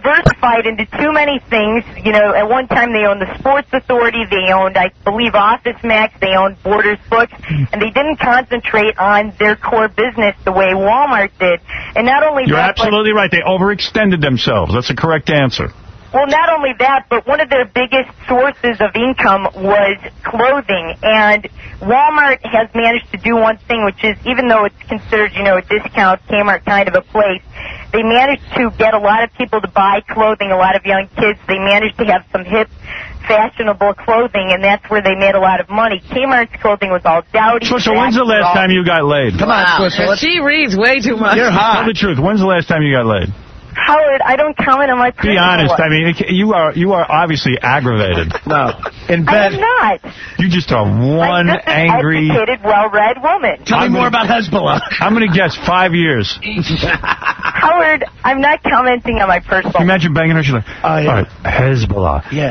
diversified into too many things. You know, at one time they owned the Sports Authority, they owned, I believe, Office Max, they owned Borders Books, and they didn't concentrate on their core business the way Walmart did. And not only You're that, absolutely right. They overextended themselves. That's a correct answer. well, not only that, but one of their biggest sources of income was clothing. And Walmart has managed to do one thing, which is, even though it's considered, you know, a discount Kmart kind of a place, they managed to get a lot of people to buy clothing, a lot of young kids. They managed to have some hip, fashionable clothing, and that's where they made a lot of money. Kmart's clothing was all dowdy. So when's the last time you got laid? Come on, Swisher. She reads way too much. You're hot. Tell the truth. When's the last time you got laid? Howard, I don't comment on my personal Be honest. life. I mean, you are obviously aggravated. No. In bed. I'm not. You just are one I'm just an angry... educated, well-read woman. Tell me more about Hezbollah. I'm going to guess 5 years. Howard, I'm not commenting on my personal Can you imagine banging her? She's like, Oh, yeah. all right, Hezbollah. Yeah.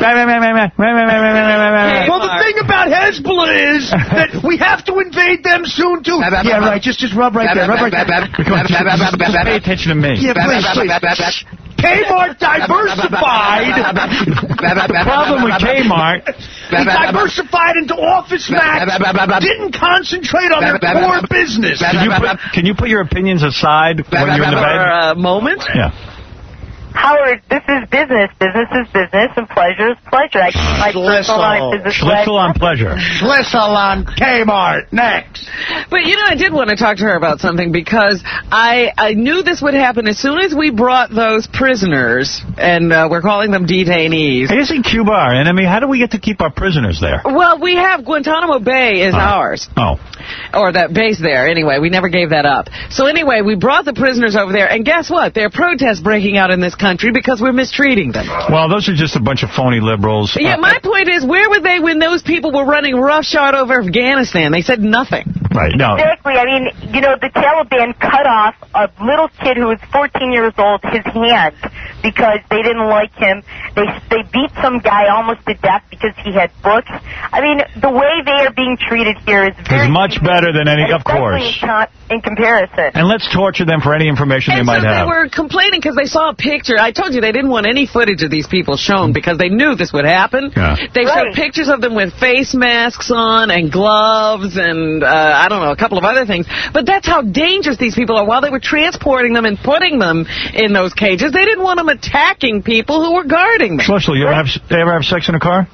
Well, Well, the thing about Hezbollah is that we have to invade them soon, too. Yeah, right. Just rub right there. Rub right there. just pay attention to me. Yeah, please. Kmart diversified. The problem with Kmart... They diversified into Office Max. Didn't concentrate on their core business. Can you put your opinions aside when you're in the bed? For a moment? Yeah. Howard, this is business. Business is business, and pleasure is pleasure. I keep my personal life business Schlitzel on pleasure. Schlitzel on Kmart. Next. But, you know, I did want to talk to her about something because I knew this would happen as soon as we brought those prisoners, and we're calling them detainees. Hey, isn't Cuba our enemy? How do we get to keep our prisoners there? Well, we have Guantanamo Bay is ours. Oh. Or that base there. Anyway, we never gave that up. So anyway, we brought the prisoners over there, and guess what? There are protests breaking out in this country because we're mistreating them. Well, those are just a bunch of phony liberals. Yeah, my point is, where were they when those people were running roughshod over Afghanistan? They said nothing. Right, no. Exactly. I mean, you know, the Taliban cut off a little kid who was 14 years old, his hand, because they didn't like him. They beat some guy almost to death because he had books. I mean, the way they are being treated here is very... It's much better than any, of course. In comparison. And let's torture them for any information they might have. They were complaining because they saw a picture. I told you they didn't want any footage of these people shown because they knew this would happen. Yeah. They showed pictures of them with face masks on and gloves and, I don't know, a couple of other things. But that's how dangerous these people are. While they were transporting them and putting them in those cages, they didn't want them attacking people who were guarding them. Schlitzel, you ever have sex in a car?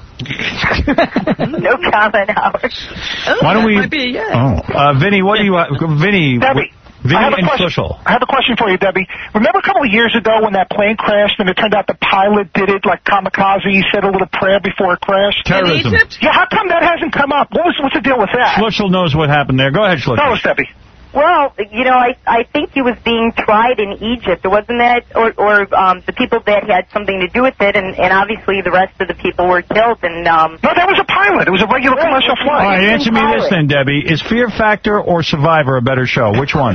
No comment, Howard. Why don't we... Might be, yeah. Vinny, what do you... Vinny... Debbie, Vinny I have a question for you, Debbie. Remember a couple of years ago when that plane crashed and it turned out the pilot did it like kamikaze? He said a little prayer before it crashed. Terrorism. In Egypt? Yeah, how come that hasn't come up? What's the deal with that? Schlitzel knows what happened there. Go ahead, Schlitzel. Tell us, Debbie. Well, you know, I think he was being tried in Egypt. Wasn't that, or the people that had something to do with it, and obviously the rest of the people were killed. And no, that was a pilot. It was a regular commercial flight. All right, answer me this then, Debbie. Is Fear Factor or Survivor a better show? Which one?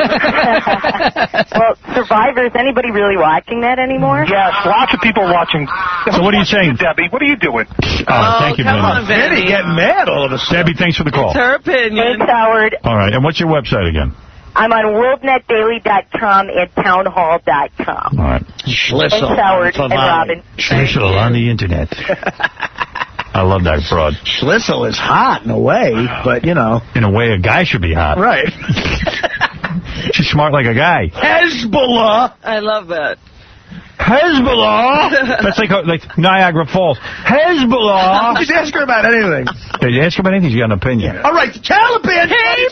Well, Survivor, is anybody really watching that anymore? Yes, lots of people watching. So what are you saying? Debbie, what are you doing? Thank you, come Vinny. on, Vinny. Getting mad all of a sudden. Debbie, thanks for the call. It's her opinion. Thanks, Howard. All right, and what's your website again? I'm on worldnetdaily.com and townhall.com. All right. Schlitzel. Thanks, Howard and Robin. Schlitzel on the internet. I love that broad. Schlitzel is hot in a way, but, you know. In a way, a guy should be hot. Right. She's smart like a guy. Hezbollah. I love that. Hezbollah! That's like Niagara Falls. Hezbollah! Just ask her about anything. Hey, you ask her about anything, she's got an opinion. All right, the Taliban...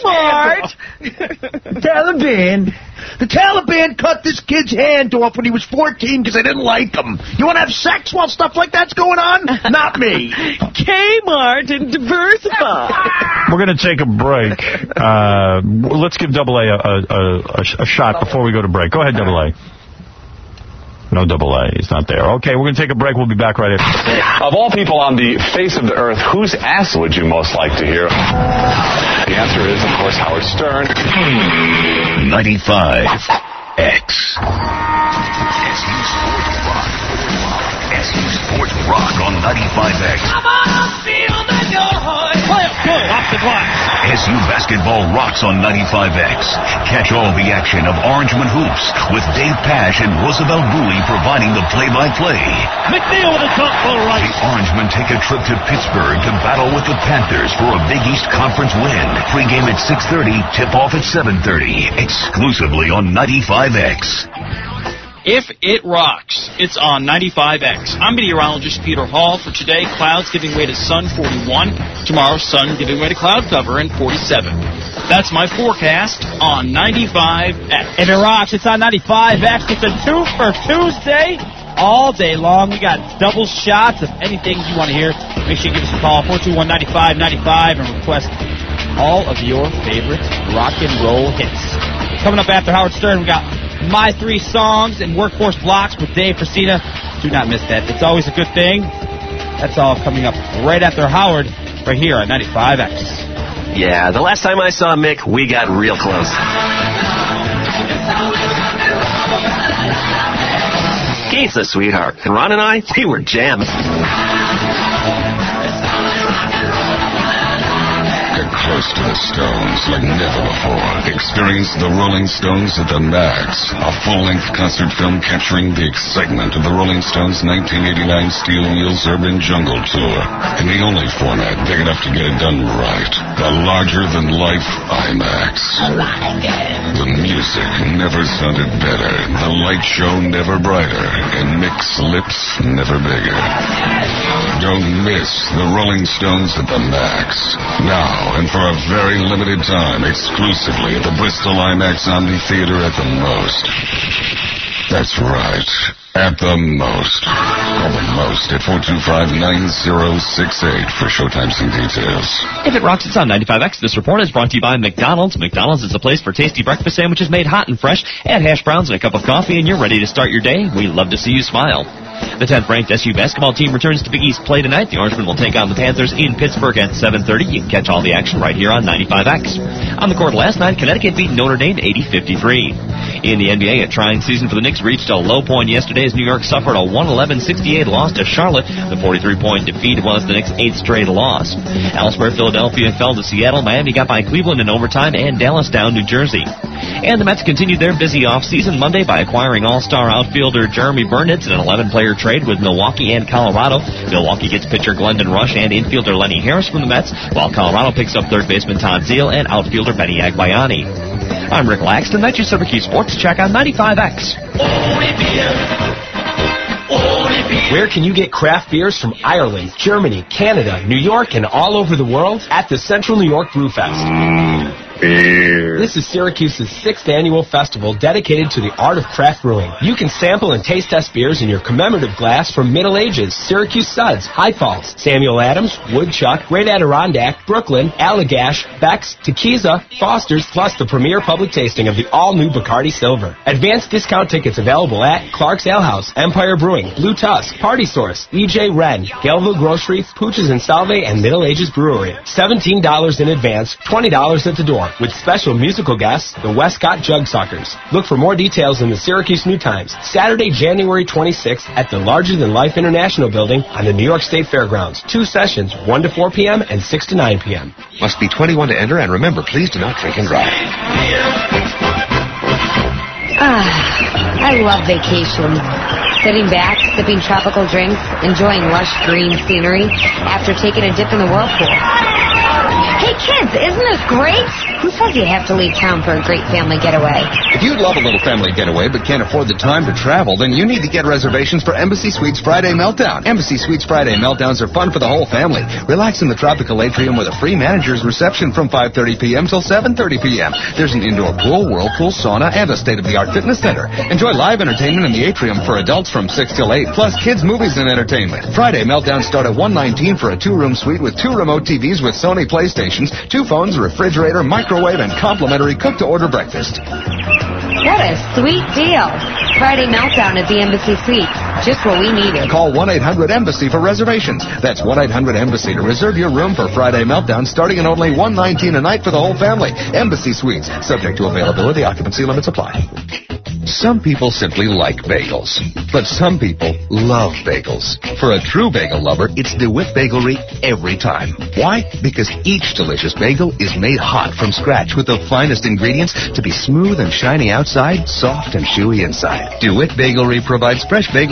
The Taliban cut this kid's hand off when he was 14 because they didn't like him. You want to have sex while stuff like that's going on? Not me. Kmart and Diversify. We're going to take a break. Let's give Double A a shot before we go to break. Go ahead, Double A. No Double A. He's not there. Okay, we're going to take a break. We'll be back right after. Of all people on the face of the earth, whose ass would you most like to hear? The answer is, of course, Howard Stern. 95X. SU Sports Rock on 95X. Come on, feel the joy. the glass. SU basketball rocks on 95X. Catch all the action of Orangeman Hoops with Dave Pash and Roosevelt Bowie providing the play-by-play. McNeil with a top ball right. The Orangemen take a trip to Pittsburgh to battle with the Panthers for a Big East Conference win. Pre-game at 6:30, tip-off at 7:30. Exclusively on 95X. If it rocks, it's on 95X. I'm meteorologist Peter Hall. For today, clouds giving way to sun, 41. Tomorrow, sun giving way to cloud cover, and 47. That's my forecast on 95X. If it rocks, it's on 95X. It's a 2 for Tuesday all day long. We got double shots of anything you want to hear. Make sure you give us a call, 421-9595, and request all of your favorite rock and roll hits. Coming up after Howard Stern, we got My 3 Songs and Workforce Blocks with Dave Priscina. Do not miss that. It's always a good thing. That's all coming up right after Howard, right here on 95X. Yeah, the last time I saw Mick, we got real close. He's a sweetheart. And Ron and I, we were jamming. Get close to the Stones like never before. Experience the Rolling Stones at the Max, a full-length concert film capturing the excitement of the Rolling Stones' 1989 Steel Wheels Urban Jungle Tour in the only format big enough to get it done right, the larger-than-life IMAX. The music never sounded better, the light show never brighter, and Mick's lips never bigger. Don't miss the Rolling Stones at the Max. Now, and for a very limited time, exclusively at the Bristol IMAX Omni Theater at the Most. That's right, at the Most. Call the Most at 425-9068 for showtimes and details. If it rocks, it's on 95X. This report is brought to you by McDonald's. McDonald's is a place for tasty breakfast sandwiches made hot and fresh. Add hash browns and a cup of coffee, and you're ready to start your day. We love to see you smile. The 10th-ranked SU basketball team returns to Big East play tonight. The Orangemen will take on the Panthers in Pittsburgh at 7:30. You can catch all the action right here on 95X. On the court last night, Connecticut beat Notre Dame 80-53. In the NBA, a trying season for the Knicks reached a low point yesterday as New York suffered a 111-68 loss to Charlotte. The 43-point defeat was the Knicks' 8th straight loss. Elsewhere, Philadelphia fell to Seattle, Miami got by Cleveland in overtime, and Dallas down New Jersey. And the Mets continued their busy offseason Monday by acquiring all-star outfielder Jeremy Burnitz in an 11-player trade with Milwaukee and Colorado. Milwaukee gets pitcher Glendon Rush and infielder Lenny Harris from the Mets, while Colorado picks up third baseman Todd Zeile and outfielder Benny Agbayani. I'm Rick Laxton. That's your Syracuse Sports Check on 95X. Where can you get craft beers from Ireland, Germany, Canada, New York, and all over the world? At the Central New York Brew Fest. This is Syracuse's 6th annual festival dedicated to the art of craft brewing. You can sample and taste test beers in your commemorative glass from Middle Ages, Syracuse Suds, High Falls, Samuel Adams, Woodchuck, Great Adirondack, Brooklyn, Allagash, Beck's, Tequiza, Foster's, plus the premier public tasting of the all-new Bacardi Silver. Advanced discount tickets available at Clark's Ale House, Empire Brewing, Blue Tusk, Party Source, E.J. Wren, Galeville Grocery, Pooch's and Salve, and Middle Ages Brewery. $17 in advance, $20 at the door. With special musical guests, the Westcott Jugsuckers. Look for more details in the Syracuse New Times, Saturday, January 26th at the Larger Than Life International Building on the New York State Fairgrounds. 2 sessions, 1 to 4 p.m. and 6 to 9 p.m. Must be 21 to enter, and remember, please do not drink and drive. I love vacations. Sitting back, sipping tropical drinks, enjoying lush green scenery after taking a dip in the whirlpool. Hey kids, isn't this great? Who says you have to leave town for a great family getaway? If you'd love a little family getaway but can't afford the time to travel, then you need to get reservations for Embassy Suites Friday Meltdown. Embassy Suites Friday Meltdowns are fun for the whole family. Relax in the tropical atrium with a free manager's reception from 5:30 p.m. till 7:30 p.m. There's an indoor pool, whirlpool, sauna, and a state-of-the-art fitness center. Enjoy live entertainment in the atrium for adults from 6 till 8, plus kids' movies and entertainment. Friday Meltdowns start at $119 for a 2-room suite with 2 remote TVs with Sony PlayStations, 2 phones, a refrigerator, microwave, and complimentary cook-to-order breakfast. What a sweet deal. Friday Meltdown at the Embassy Suites. Just what we needed. Call 1-800-EMBASSY for reservations. That's 1-800-EMBASSY to reserve your room for Friday Meltdown starting at only $119 a night for the whole family. Embassy Suites. Subject to availability. Occupancy limits apply. Some people simply like bagels, but some people love bagels. For a true bagel lover, it's DeWitt Bagelry every time. Why? Because each delicious bagel is made hot from scratch with the finest ingredients to be smooth and shiny outside, soft and chewy inside. DeWitt Bagelry provides fresh bagels